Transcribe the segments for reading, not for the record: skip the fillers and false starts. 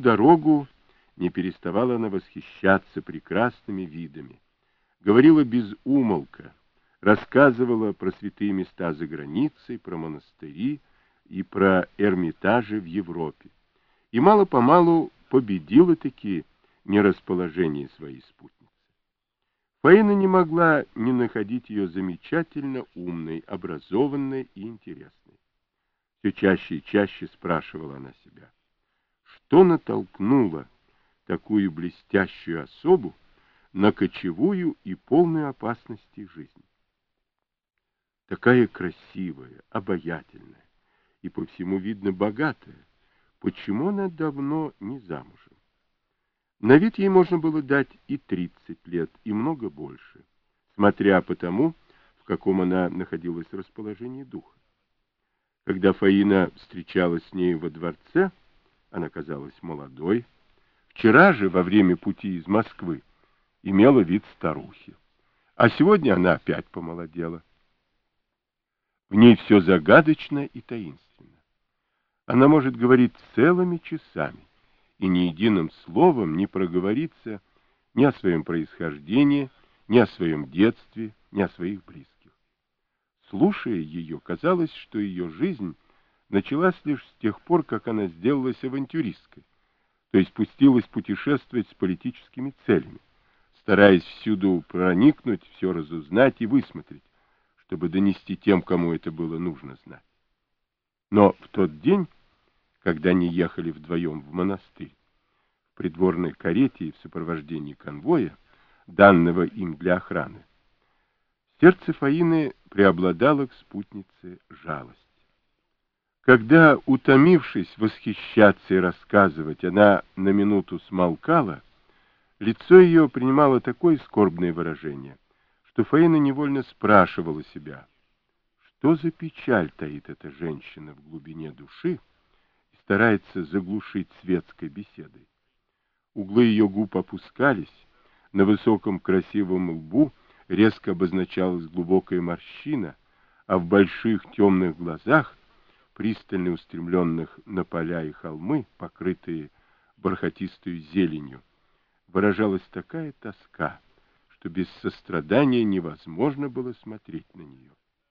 дорогу не переставала она восхищаться прекрасными видами, говорила без умолка, рассказывала про святые места за границей, про монастыри и про Эрмитажи в Европе, и мало-помалу победила-таки нерасположение своей спутницы. Фаина не могла не находить ее замечательно умной, образованной и интересной. Все чаще и чаще спрашивала она себя, что натолкнуло такую блестящую особу на кочевую и полную опасностей жизнь. Такая красивая, обаятельная и по всему видно богатая. Почему она давно не замужем? На вид ей можно было дать и 30 лет, и много больше, смотря по тому, в каком она находилась расположении духа. Когда Фаина встречалась с ней во дворце, она казалась молодой. Вчера же, во время пути из Москвы, имела вид старухи. А сегодня она опять помолодела. В ней все загадочно и таинственно. Она может говорить целыми часами и ни единым словом не проговорится ни о своем происхождении, ни о своем детстве, ни о своих близких. Слушая ее, казалось, что ее жизнь началась лишь с тех пор, как она сделалась авантюристкой, то есть пустилась путешествовать с политическими целями, стараясь всюду проникнуть, все разузнать и высмотреть, чтобы донести тем, кому это было нужно знать. Но в тот день, когда они ехали вдвоем в монастырь, в придворной карете и в сопровождении конвоя, данного им для охраны, сердце Фаины преобладало к спутнице жалость. Когда, утомившись восхищаться и рассказывать, она на минуту смолкала, лицо ее принимало такое скорбное выражение, что Фаина невольно спрашивала себя, что за печаль таит эта женщина в глубине души и старается заглушить светской беседой. Углы ее губ опускались, на высоком красивом лбу резко обозначалась глубокая морщина, а в больших темных глазах, пристально устремленных на поля и холмы, покрытые бархатистую зеленью, выражалась такая тоска, что без сострадания невозможно было смотреть на нее.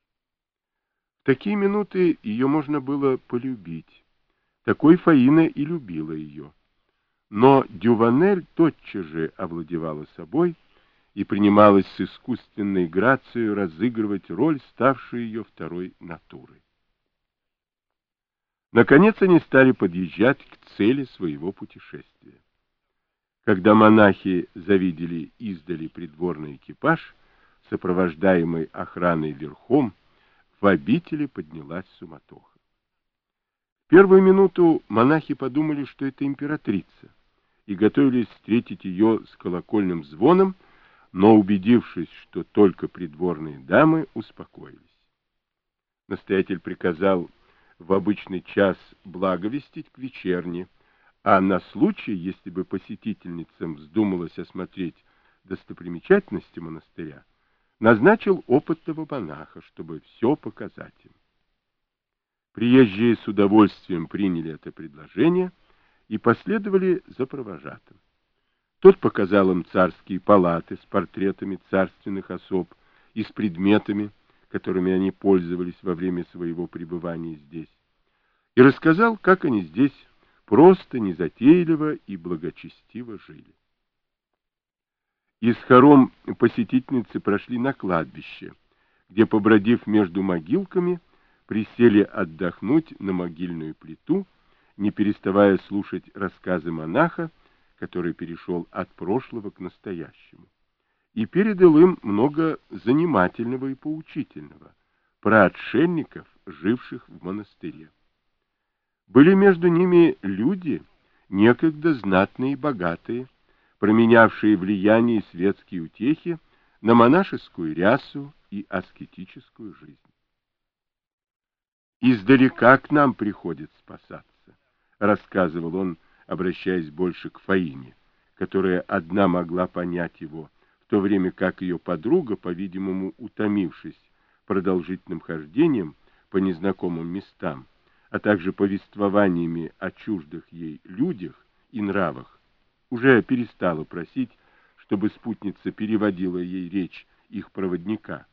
В такие минуты ее можно было полюбить. Такой Фаина и любила ее. Но Дюванель тотчас же овладевала собой и принималась с искусственной грацией разыгрывать роль, ставшую ее второй натурой. Наконец они стали подъезжать к цели своего путешествия. Когда монахи завидели издали придворный экипаж, сопровождаемый охраной верхом, в обители поднялась суматоха. В первую минуту монахи подумали, что это императрица, и готовились встретить ее с колокольным звоном, но, убедившись, что только придворные дамы, успокоились. Настоятель приказал в обычный час благовестить к вечерне, а на случай, если бы посетительницам вздумалось осмотреть достопримечательности монастыря, назначил опытного монаха, чтобы все показать им. Приезжие с удовольствием приняли это предложение и последовали за провожатым. Тот показал им царские палаты с портретами царственных особ и с предметами, которыми они пользовались во время своего пребывания здесь, и рассказал, как они здесь просто, незатейливо и благочестиво жили. Из хором посетительницы прошли на кладбище, где, побродив между могилками, присели отдохнуть на могильную плиту, не переставая слушать рассказы монаха, который перешел от прошлого к настоящему, и передал им много занимательного и поучительного про отшельников, живших в монастыре. Были между ними люди, некогда знатные и богатые, променявшие влияние и светские утехи на монашескую рясу и аскетическую жизнь. «Издалека к нам приходят спасаться», — рассказывал он, обращаясь больше к Фаине, которая одна могла понять его, в то время как ее подруга, по-видимому, утомившись продолжительным хождением по незнакомым местам, а также повествованиями о чуждых ей людях и нравах, уже перестала просить, чтобы спутница переводила ей речь их проводника.